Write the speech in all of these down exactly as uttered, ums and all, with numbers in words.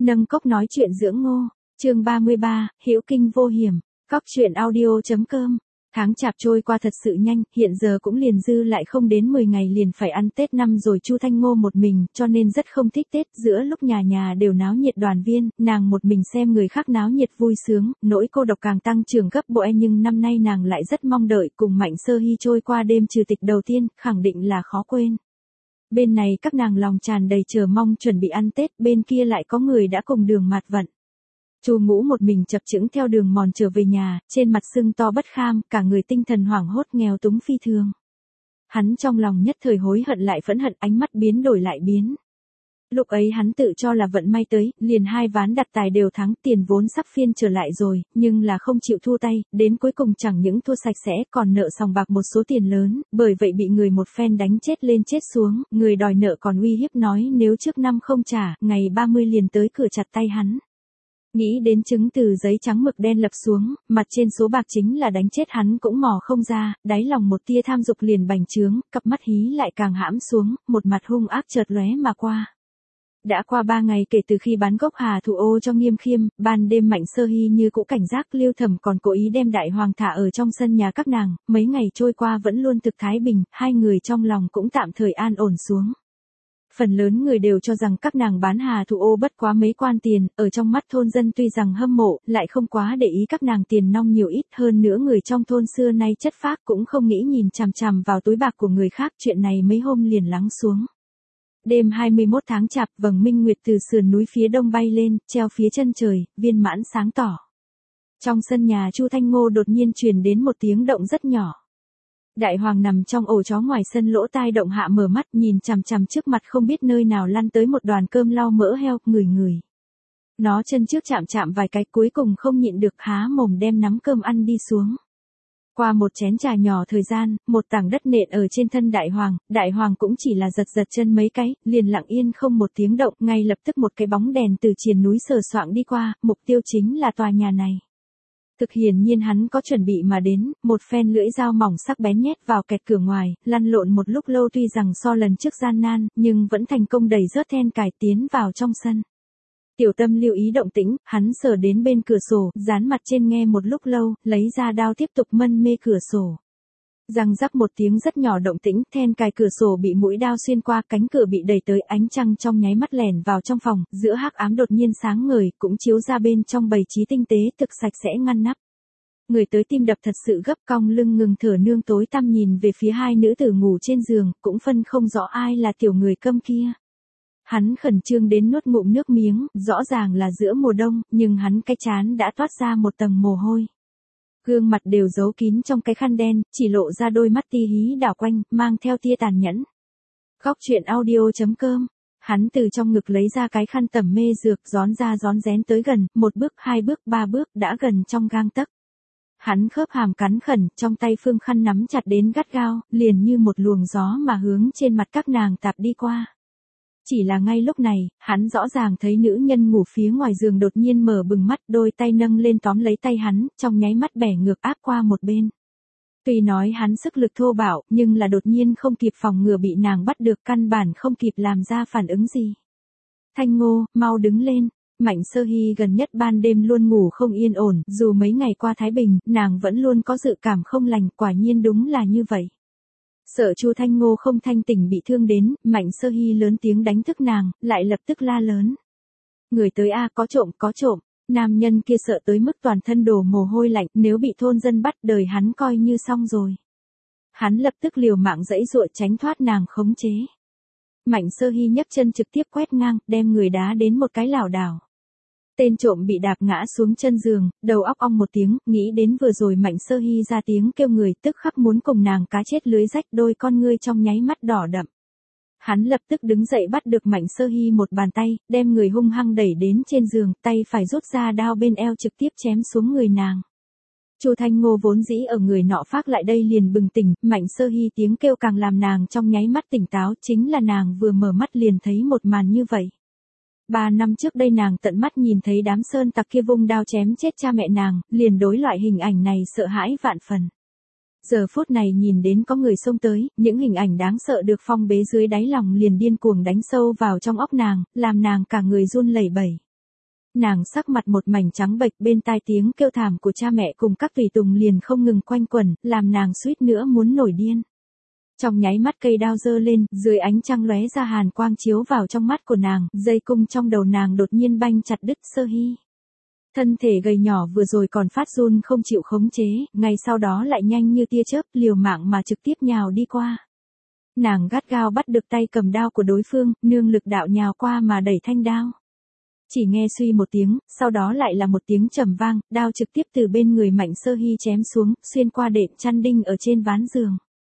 Nâng cốc nói chuyện dưỡng ngô, chương ba mươi ba, hữu kinh vô hiểm, cóc truyện audio.com. Tháng chạp trôi qua thật sự nhanh, hiện giờ cũng liền dư lại không đến mười ngày liền phải ăn Tết năm rồi. Chu Thanh Ngô một mình, cho nên rất không thích Tết. Giữa lúc nhà nhà đều náo nhiệt đoàn viên, nàng một mình xem người khác náo nhiệt vui sướng, nỗi cô độc càng tăng trưởng gấp bội. Nhưng năm nay nàng lại rất mong đợi cùng Mạnh Sơ Hy trôi qua đêm trừ tịch đầu tiên, khẳng định là khó quên. Bên này các nàng lòng tràn đầy chờ mong chuẩn bị ăn Tết, bên kia lại có người đã cùng đường mạt vận. Chu Ngũ một mình chập chững theo đường mòn trở về nhà, trên mặt sưng to bất kham, cả người tinh thần hoảng hốt nghèo túng phi thường. Hắn trong lòng nhất thời hối hận lại phẫn hận, ánh mắt biến đổi lại biến. Lúc ấy hắn tự cho là vận may tới, liền hai ván đặt tài đều thắng, tiền vốn sắp phiên trở lại rồi, nhưng là không chịu thua tay, đến cuối cùng chẳng những thua sạch sẽ còn nợ sòng bạc một số tiền lớn, bởi vậy bị người một phen đánh chết lên chết xuống, người đòi nợ còn uy hiếp nói nếu trước năm không trả, ngày ba mươi liền tới cửa chặt tay hắn. Nghĩ đến chứng từ giấy trắng mực đen lập xuống, mặt trên số bạc chính là đánh chết hắn cũng mò không ra, đáy lòng một tia tham dục liền bành trướng, cặp mắt hí lại càng hãm xuống, một mặt hung ác chợt lóe mà qua. Đã qua ba ngày kể từ khi bán gốc Hà Thủ Ô cho Nghiêm Khiêm, ban đêm Mạnh Sơ Hy như cũ cảnh giác, Lưu Thẩm còn cố ý đem Đại Hoàng thả ở trong sân nhà các nàng, mấy ngày trôi qua vẫn luôn thực thái bình, hai người trong lòng cũng tạm thời an ổn xuống. Phần lớn người đều cho rằng các nàng bán Hà Thủ Ô bất quá mấy quan tiền, ở trong mắt thôn dân tuy rằng hâm mộ, lại không quá để ý các nàng tiền nong nhiều ít, hơn nữa người trong thôn xưa nay chất phác cũng không nghĩ nhìn chằm chằm vào túi bạc của người khác, chuyện này mấy hôm liền lắng xuống. Đêm hai mươi mốt tháng chạp, vầng minh nguyệt từ sườn núi phía đông bay lên, treo phía chân trời, viên mãn sáng tỏ. Trong sân nhà Chu Thanh Ngô đột nhiên truyền đến một tiếng động rất nhỏ. Đại Hoàng nằm trong ổ chó ngoài sân lỗ tai động hạ mở mắt nhìn chằm chằm trước mặt không biết nơi nào lăn tới một đoàn cơm lau mỡ heo, ngửi ngửi. Nó chân trước chạm chạm vài cái cuối cùng không nhịn được há mồm đem nắm cơm ăn đi xuống. Qua một chén trà nhỏ thời gian, một tảng đất nện ở trên thân Đại Hoàng, Đại Hoàng cũng chỉ là giật giật chân mấy cái, liền lặng yên không một tiếng động, ngay lập tức một cái bóng đèn từ triền núi sờ soạng đi qua, mục tiêu chính là tòa nhà này. Thực hiển nhiên hắn có chuẩn bị mà đến, một phen lưỡi dao mỏng sắc bén nhét vào kẹt cửa ngoài, lăn lộn một lúc lâu tuy rằng so lần trước gian nan, nhưng vẫn thành công đẩy rớt then cài tiến vào trong sân. Tiểu Tâm lưu ý động tĩnh, hắn sờ đến bên cửa sổ, dán mặt trên nghe một lúc lâu, lấy ra đao tiếp tục mân mê cửa sổ. Răng rắc một tiếng rất nhỏ động tĩnh, then cài cửa sổ bị mũi đao xuyên qua, cánh cửa bị đẩy tới, ánh trăng trong nháy mắt lẻn vào trong phòng, giữa hắc ám đột nhiên sáng ngời, cũng chiếu ra bên trong bày trí tinh tế, thực sạch sẽ ngăn nắp. Người tới tim đập thật sự gấp, cong lưng ngừng thở nương tối tăm nhìn về phía hai nữ tử ngủ trên giường, cũng phân không rõ ai là tiểu người câm kia. Hắn khẩn trương đến nuốt ngụm nước miếng, rõ ràng là giữa mùa đông, nhưng hắn cái trán đã toát ra một tầng mồ hôi. Gương mặt đều giấu kín trong cái khăn đen, chỉ lộ ra đôi mắt ti hí đảo quanh, mang theo tia tàn nhẫn. Cóc truyện audio.com. Hắn từ trong ngực lấy ra cái khăn tẩm mê dược, rón ra rón rén tới gần, một bước, hai bước, ba bước, đã gần trong gang tấc. Hắn khớp hàm cắn khẩn, trong tay phương khăn nắm chặt đến gắt gao, liền như một luồng gió mà hướng trên mặt các nàng tạp đi qua. Chỉ là ngay lúc này, hắn rõ ràng thấy nữ nhân ngủ phía ngoài giường đột nhiên mở bừng mắt, đôi tay nâng lên tóm lấy tay hắn, trong nháy mắt bẻ ngược áp qua một bên. Tuy nói hắn sức lực thô bạo, nhưng là đột nhiên không kịp phòng ngừa bị nàng bắt được, căn bản không kịp làm ra phản ứng gì. Thanh Ngô, mau đứng lên. Mạnh Sơ Hy gần nhất ban đêm luôn ngủ không yên ổn, dù mấy ngày qua thái bình, nàng vẫn luôn có dự cảm không lành, quả nhiên đúng là như vậy. Sợ Chu Thanh Ngô không thanh tỉnh bị thương đến, Mạnh Sơ Hy lớn tiếng đánh thức nàng, lại lập tức la lớn. Người tới a, có trộm, có trộm. Nam nhân kia sợ tới mức toàn thân đổ mồ hôi lạnh, nếu bị thôn dân bắt đời hắn coi như xong rồi. Hắn lập tức liều mạng giãy giụa tránh thoát nàng khống chế. Mạnh Sơ Hy nhấc chân trực tiếp quét ngang, đem người đá đến một cái lảo đảo. Tên trộm bị đạp ngã xuống chân giường, đầu óc ong một tiếng, nghĩ đến vừa rồi Mạnh Sơ Hy ra tiếng kêu người, tức khắc muốn cùng nàng cá chết lưới rách, đôi con ngươi trong nháy mắt đỏ đậm. Hắn lập tức đứng dậy bắt được Mạnh Sơ Hy một bàn tay, đem người hung hăng đẩy đến trên giường, tay phải rút ra đao bên eo trực tiếp chém xuống người nàng. Chu Thanh Ngô vốn dĩ ở người nọ phát lại đây liền bừng tỉnh, Mạnh Sơ Hy tiếng kêu càng làm nàng trong nháy mắt tỉnh táo, chính là nàng vừa mở mắt liền thấy một màn như vậy. Ba năm trước đây nàng tận mắt nhìn thấy đám sơn tặc kia vung đao chém chết cha mẹ nàng, liền đối loại hình ảnh này sợ hãi vạn phần. Giờ phút này nhìn đến có người xông tới, những hình ảnh đáng sợ được phong bế dưới đáy lòng liền điên cuồng đánh sâu vào trong óc nàng, làm nàng cả người run lẩy bẩy. Nàng sắc mặt một mảnh trắng bệch, bên tai tiếng kêu thảm của cha mẹ cùng các tùy tùng liền không ngừng quanh quẩn, làm nàng suýt nữa muốn nổi điên. Trong nháy mắt cây đao giơ lên, dưới ánh trăng lóe ra hàn quang chiếu vào trong mắt của nàng, dây cung trong đầu nàng đột nhiên banh chặt đứt. Sơ Hy. Thân thể gầy nhỏ vừa rồi còn phát run không chịu khống chế, ngay sau đó lại nhanh như tia chớp, liều mạng mà trực tiếp nhào đi qua. Nàng gắt gao bắt được tay cầm đao của đối phương, nương lực đạo nhào qua mà đẩy thanh đao. Chỉ nghe suy một tiếng, sau đó lại là một tiếng trầm vang, đao trực tiếp từ bên người Mạnh Sơ Hy chém xuống, xuyên qua đệm chăn đinh ở trên ván giường.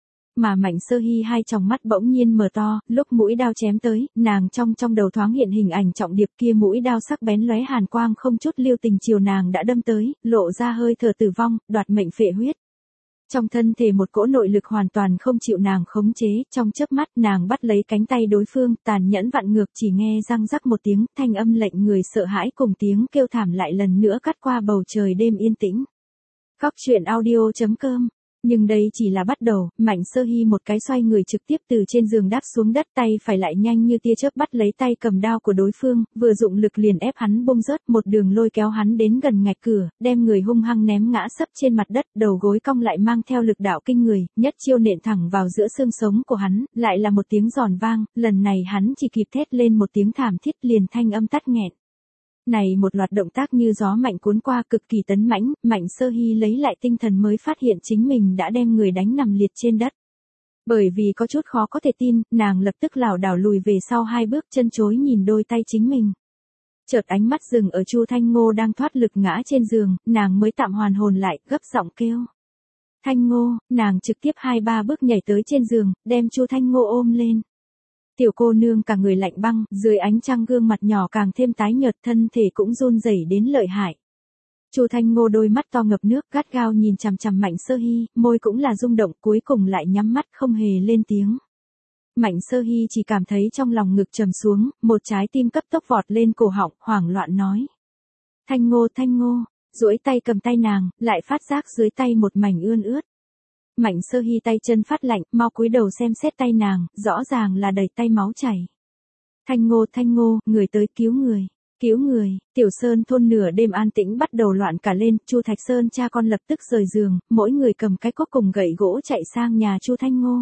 Mà Mạnh Sơ Hy hai tròng mắt bỗng nhiên mở to, lúc mũi đao chém tới, nàng trong trong đầu thoáng hiện hình ảnh trọng điệp kia, mũi đao sắc bén lóe hàn quang không chút lưu tình chiều nàng đã đâm tới, lộ ra hơi thở tử vong, đoạt mệnh phệ huyết. Trong thân thể một cỗ nội lực hoàn toàn không chịu nàng khống chế, trong chớp mắt nàng bắt lấy cánh tay đối phương, tàn nhẫn vặn ngược, chỉ nghe răng rắc một tiếng, thanh âm lệnh người sợ hãi cùng tiếng kêu thảm lại lần nữa cắt qua bầu trời đêm yên tĩnh. Cóc truyện audio chấm com. Nhưng đây chỉ là bắt đầu, Mạnh Sơ Hy một cái xoay người trực tiếp từ trên giường đáp xuống đất, tay phải lại nhanh như tia chớp bắt lấy tay cầm đao của đối phương, vừa dụng lực liền ép hắn bung rớt, một đường lôi kéo hắn đến gần ngạch cửa, đem người hung hăng ném ngã sấp trên mặt đất, đầu gối cong lại mang theo lực đạo kinh người, nhất chiêu nện thẳng vào giữa xương sống của hắn, lại là một tiếng giòn vang, lần này hắn chỉ kịp thét lên một tiếng thảm thiết liền thanh âm tắt nghẹn. Này một loạt động tác như gió mạnh cuốn qua cực kỳ tấn mãnh, Mạnh Sơ Hy lấy lại tinh thần mới phát hiện chính mình đã đem người đánh nằm liệt trên đất. Bởi vì có chút khó có thể tin, nàng lập tức lảo đảo lùi về sau hai bước, chân chối nhìn đôi tay chính mình. Chợt ánh mắt dừng ở Chu Thanh Ngô đang thoát lực ngã trên giường, nàng mới tạm hoàn hồn lại, gấp giọng kêu. Thanh Ngô, nàng trực tiếp hai ba bước nhảy tới trên giường, đem Chu Thanh Ngô ôm lên. Tiểu cô nương cả người lạnh băng, dưới ánh trăng gương mặt nhỏ càng thêm tái nhợt, thân thể cũng run rẩy đến lợi hại. Chu Thanh Ngô đôi mắt to ngập nước, gắt gao nhìn chằm chằm Mạnh Sơ Hy, môi cũng là rung động, cuối cùng lại nhắm mắt không hề lên tiếng. Mạnh Sơ Hy chỉ cảm thấy trong lòng ngực trầm xuống, một trái tim cấp tốc vọt lên cổ họng, hoảng loạn nói. Thanh Ngô, Thanh Ngô, duỗi tay cầm tay nàng, lại phát giác dưới tay một mảnh ươn ướt. Mạnh Sơ Hy tay chân phát lạnh, mau cúi đầu xem xét tay nàng, rõ ràng là đầy tay máu chảy. Thanh Ngô, Thanh Ngô, người tới cứu người, cứu người. Tiểu Sơn thôn nửa đêm an tĩnh bắt đầu loạn cả lên, Chu Thạch Sơn cha con lập tức rời giường, mỗi người cầm cái cuốc cùng gậy gỗ chạy sang nhà Chu Thanh Ngô.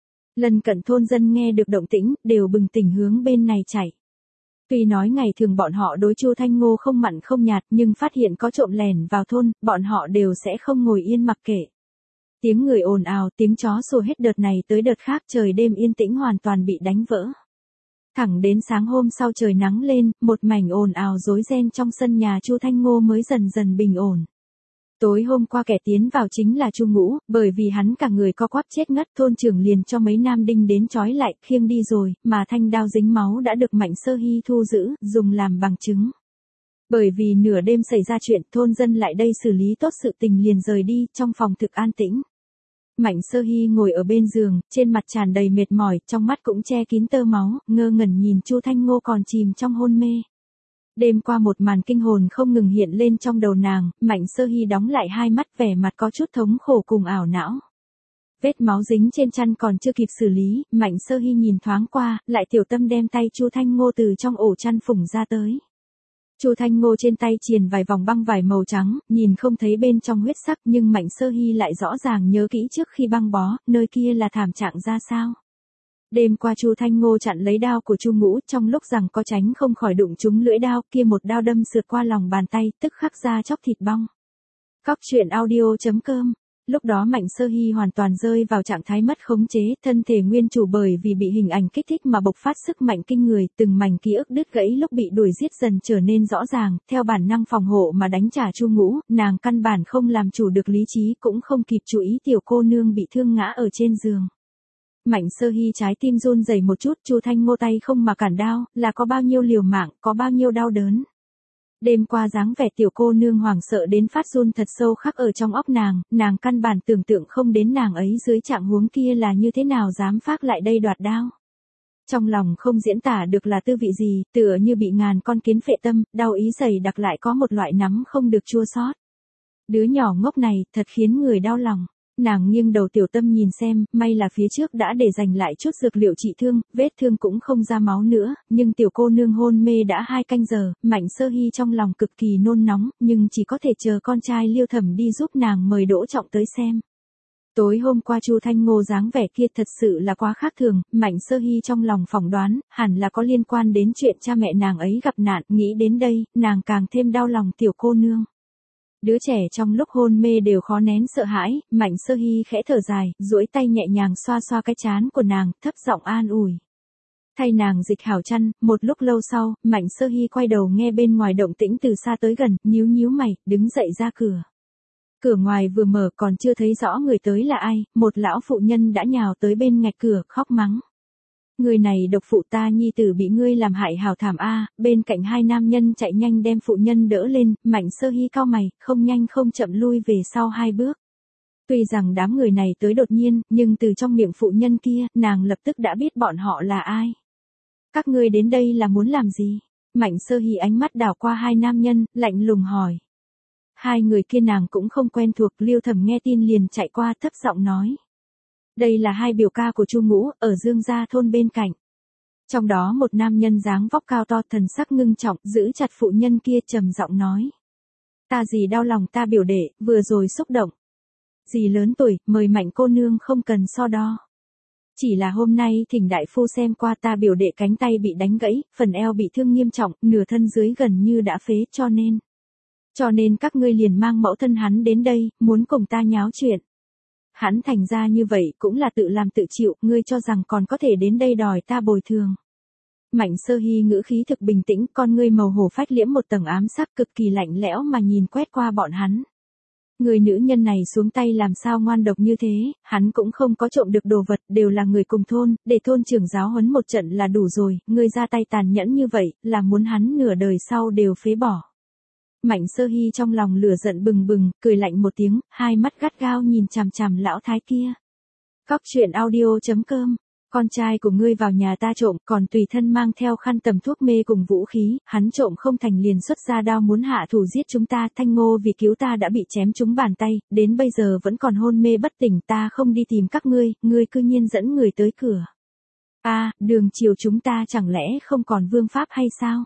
Lần cận thôn dân nghe được động tĩnh, đều bừng tỉnh hướng bên này chạy. Tuy nói ngày thường bọn họ đối Chu Thanh Ngô không mặn không nhạt, nhưng phát hiện có trộm lẻn vào thôn, bọn họ đều sẽ không ngồi yên mặc kệ. Tiếng người ồn ào, tiếng chó sủa hết đợt này tới đợt khác, trời đêm yên tĩnh hoàn toàn bị đánh vỡ. Thẳng đến sáng hôm sau trời nắng lên, một mảnh ồn ào rối ren trong sân nhà Chu Thanh Ngô mới dần dần bình ổn. Tối hôm qua kẻ tiến vào chính là Chu Ngũ, bởi vì hắn cả người co quắp chết ngất, thôn trưởng liền cho mấy nam đinh đến trói lại, khiêng đi rồi, mà thanh đao dính máu đã được Mạnh Sơ Hy thu giữ, dùng làm bằng chứng. Bởi vì nửa đêm xảy ra chuyện, thôn dân lại đây xử lý tốt sự tình liền rời đi, trong phòng thực an tĩnh. Mạnh Sơ Hy ngồi ở bên giường, trên mặt tràn đầy mệt mỏi, trong mắt cũng che kín tơ máu, ngơ ngẩn nhìn Chu Thanh Ngô còn chìm trong hôn mê. Đêm qua một màn kinh hồn không ngừng hiện lên trong đầu nàng, Mạnh Sơ Hy đóng lại hai mắt, vẻ mặt có chút thống khổ cùng ảo não. Vết máu dính trên chăn còn chưa kịp xử lý, Mạnh Sơ Hy nhìn thoáng qua, lại tiểu tâm đem tay Chu Thanh Ngô từ trong ổ chăn phủng ra tới. Chu Thanh Ngô trên tay triền vài vòng băng vải màu trắng, nhìn không thấy bên trong huyết sắc, nhưng Mạnh Sơ Hy lại rõ ràng nhớ kỹ trước khi băng bó, nơi kia là thảm trạng ra sao. Đêm qua Chu Thanh Ngô chặn lấy đao của Chu Ngũ, trong lúc rằng có tránh không khỏi đụng trúng lưỡi đao, kia một đao đâm sượt qua lòng bàn tay, tức khắc ra chóc thịt bong. Cóc truyện audio chấm com. Lúc đó Mạnh Sơ Hy hoàn toàn rơi vào trạng thái mất khống chế, thân thể nguyên chủ bởi vì bị hình ảnh kích thích mà bộc phát sức mạnh kinh người, từng mảnh ký ức đứt gãy lúc bị đuổi giết dần trở nên rõ ràng, theo bản năng phòng hộ mà đánh trả Chu Ngũ, nàng căn bản không làm chủ được lý trí, cũng không kịp chú ý tiểu cô nương bị thương ngã ở trên giường. Mạnh Sơ Hy trái tim run rẩy một chút, Chu Thanh Ngô tay không mà cản đao, là có bao nhiêu liều mạng, có bao nhiêu đau đớn. Đêm qua dáng vẻ tiểu cô nương hoảng sợ đến phát run thật sâu khắc ở trong óc nàng, nàng căn bản tưởng tượng không đến nàng ấy dưới trạng huống kia là như thế nào dám phác lại đây đoạt đao. Trong lòng không diễn tả được là tư vị gì, tựa như bị ngàn con kiến phệ tâm, đau ý dày đặc lại có một loại nắm không được chua xót. Đứa nhỏ ngốc này, thật khiến người đau lòng. Nàng nghiêng đầu tiểu tâm nhìn xem, may là phía trước đã để dành lại chút dược liệu trị thương, vết thương cũng không ra máu nữa, nhưng tiểu cô nương hôn mê đã hai canh giờ, Mạnh Sơ Hy trong lòng cực kỳ nôn nóng, nhưng chỉ có thể chờ con trai Liêu Thẩm đi giúp nàng mời Đỗ Trọng tới xem. Tối hôm qua Chu Thanh Ngô dáng vẻ kia thật sự là quá khác thường, Mạnh Sơ Hy trong lòng phỏng đoán, hẳn là có liên quan đến chuyện cha mẹ nàng ấy gặp nạn, nghĩ đến đây, nàng càng thêm đau lòng tiểu cô nương. Đứa trẻ trong lúc hôn mê đều khó nén sợ hãi, Mạnh Sơ Hy khẽ thở dài, duỗi tay nhẹ nhàng xoa xoa cái trán của nàng, thấp giọng an ủi. Thay nàng dịch hảo chăn, một lúc lâu sau, Mạnh Sơ Hy quay đầu nghe bên ngoài động tĩnh từ xa tới gần, nhíu nhíu mày, đứng dậy ra cửa. Cửa ngoài vừa mở còn chưa thấy rõ người tới là ai, một lão phụ nhân đã nhào tới bên ngạch cửa, khóc mắng. Người này độc phụ ta nhi tử bị ngươi làm hại hào thảm a. Bên cạnh hai nam nhân chạy nhanh đem phụ nhân đỡ lên, Mạnh Sơ Hy cau mày, không nhanh không chậm lui về sau hai bước. Tuy rằng đám người này tới đột nhiên, nhưng từ trong miệng phụ nhân kia, nàng lập tức đã biết bọn họ là ai. Các ngươi đến đây là muốn làm gì? Mạnh Sơ Hy ánh mắt đảo qua hai nam nhân, lạnh lùng hỏi. Hai người kia nàng cũng không quen thuộc, Liêu Thẩm nghe tin liền chạy qua thấp giọng nói. Đây là hai biểu ca của Chu Ngũ, ở Dương Gia thôn bên cạnh. Trong đó một nam nhân dáng vóc cao to thần sắc ngưng trọng, giữ chặt phụ nhân kia trầm giọng nói. Ta gì đau lòng ta biểu đệ, vừa rồi xúc động. Dì lớn tuổi, mời Mạnh cô nương không cần so đo. Chỉ là hôm nay thỉnh đại phu xem qua ta biểu đệ cánh tay bị đánh gãy, phần eo bị thương nghiêm trọng, nửa thân dưới gần như đã phế cho nên. Cho nên các ngươi liền mang mẫu thân hắn đến đây, muốn cùng ta nháo chuyện. Hắn thành ra như vậy cũng là tự làm tự chịu, ngươi cho rằng còn có thể đến đây đòi ta bồi thường. Mạnh Sơ Hy ngữ khí thực bình tĩnh, con ngươi màu hổ phách liễm một tầng ám sắc cực kỳ lạnh lẽo mà nhìn quét qua bọn hắn. Người nữ nhân này xuống tay làm sao ngoan độc như thế, hắn cũng không có trộm được đồ vật, đều là người cùng thôn, để thôn trưởng giáo huấn một trận là đủ rồi, ngươi ra tay tàn nhẫn như vậy, là muốn hắn nửa đời sau đều phế bỏ. Mạnh Sơ Hy trong lòng lửa giận bừng bừng, cười lạnh một tiếng, hai mắt gắt gao nhìn chằm chằm lão thái kia. Cóc truyện audio chấm com, con trai của ngươi vào nhà ta trộm, còn tùy thân mang theo khăn tầm thuốc mê cùng vũ khí, hắn trộm không thành liền xuất ra đao muốn hạ thủ giết chúng ta, Thanh Ngô vì cứu ta đã bị chém trúng bàn tay, đến bây giờ vẫn còn hôn mê bất tỉnh, ta không đi tìm các ngươi, ngươi cư nhiên dẫn người tới cửa. A, à, đường chiều chúng ta chẳng lẽ không còn vương pháp hay sao?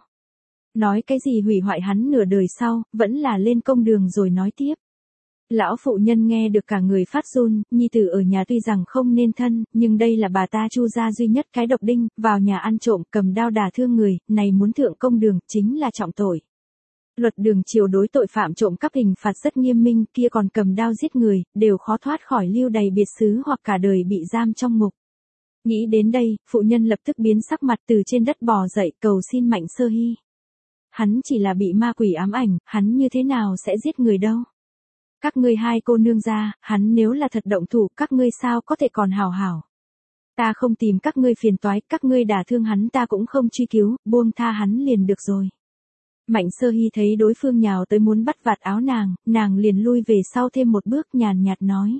Nói cái gì hủy hoại hắn nửa đời sau, vẫn là lên công đường rồi nói tiếp. Lão phụ nhân nghe được cả người phát run, nhi tử ở nhà tuy rằng không nên thân, nhưng đây là bà ta Chu gia duy nhất cái độc đinh, vào nhà ăn trộm, cầm đao đả thương người, này muốn thượng công đường, chính là trọng tội. Luật đường chiều đối tội phạm trộm cắp hình phạt rất nghiêm minh, kia còn cầm đao giết người, đều khó thoát khỏi lưu đày biệt xứ hoặc cả đời bị giam trong ngục. Nghĩ đến đây, phụ nhân lập tức biến sắc mặt từ trên đất bò dậy, cầu xin Mạnh Sơ Hy. Hắn chỉ là bị ma quỷ ám ảnh, hắn như thế nào sẽ giết người đâu. Các ngươi hai cô nương ra, hắn nếu là thật động thủ, các ngươi sao có thể còn hào hảo. Ta không tìm các ngươi phiền toái, các ngươi đả thương hắn ta cũng không truy cứu, buông tha hắn liền được rồi. Mạnh Sơ Hy thấy đối phương nhào tới muốn bắt vạt áo nàng, nàng liền lui về sau thêm một bước nhàn nhạt nói.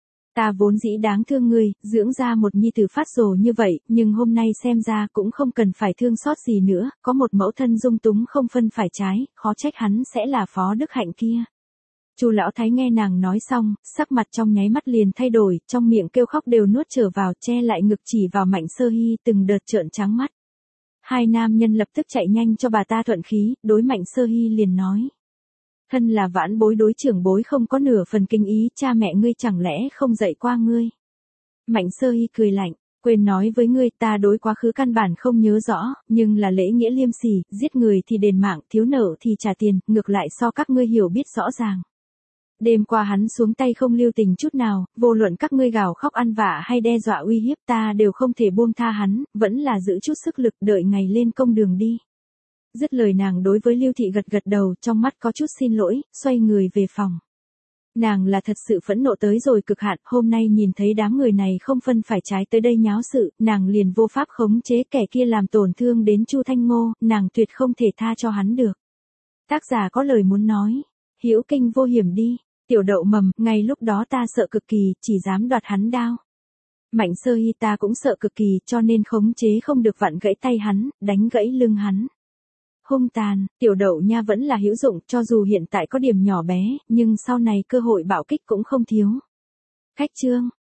Ta vốn dĩ đáng thương ngươi, dưỡng ra một nhi tử phát rồ như vậy, nhưng hôm nay xem ra cũng không cần phải thương xót gì nữa, có một mẫu thân dung túng không phân phải trái, khó trách hắn sẽ là phó đức hạnh kia. Chu lão thái nghe nàng nói xong, sắc mặt trong nháy mắt liền thay đổi, trong miệng kêu khóc đều nuốt trở vào, che lại ngực chỉ vào Mạnh Sơ Hy từng đợt trợn trắng mắt. Hai nam nhân lập tức chạy nhanh cho bà ta thuận khí, đối Mạnh Sơ Hy liền nói. Thân là vãn bối đối trưởng bối không có nửa phần kinh ý, cha mẹ ngươi chẳng lẽ không dạy qua ngươi. Mạnh Sơ Hy cười lạnh, quên nói với ngươi ta đối quá khứ căn bản không nhớ rõ, nhưng là lễ nghĩa liêm sỉ, giết người thì đền mạng, thiếu nợ thì trả tiền, ngược lại so các ngươi hiểu biết rõ ràng. Đêm qua hắn xuống tay không lưu tình chút nào, vô luận các ngươi gào khóc ăn vạ hay đe dọa uy hiếp ta đều không thể buông tha hắn, vẫn là giữ chút sức lực đợi ngày lên công đường đi. Dứt lời nàng đối với Lưu Thị gật gật đầu, trong mắt có chút xin lỗi, xoay người về phòng. Nàng là thật sự phẫn nộ tới rồi cực hạn, hôm nay nhìn thấy đám người này không phân phải trái tới đây nháo sự, nàng liền vô pháp khống chế kẻ kia làm tổn thương đến Chu Thanh Ngô, nàng tuyệt không thể tha cho hắn được. Tác giả có lời muốn nói, hữu kinh vô hiểm đi, tiểu đậu mầm, ngay lúc đó ta sợ cực kỳ, chỉ dám đoạt hắn đao. Mạnh Sơ Hy ta cũng sợ cực kỳ, cho nên khống chế không được vặn gãy tay hắn, đánh gãy lưng hắn. Hung tàn, tiểu đậu nha vẫn là hữu dụng, cho dù hiện tại có điểm nhỏ bé, nhưng sau này cơ hội bạo kích cũng không thiếu. Khách trương,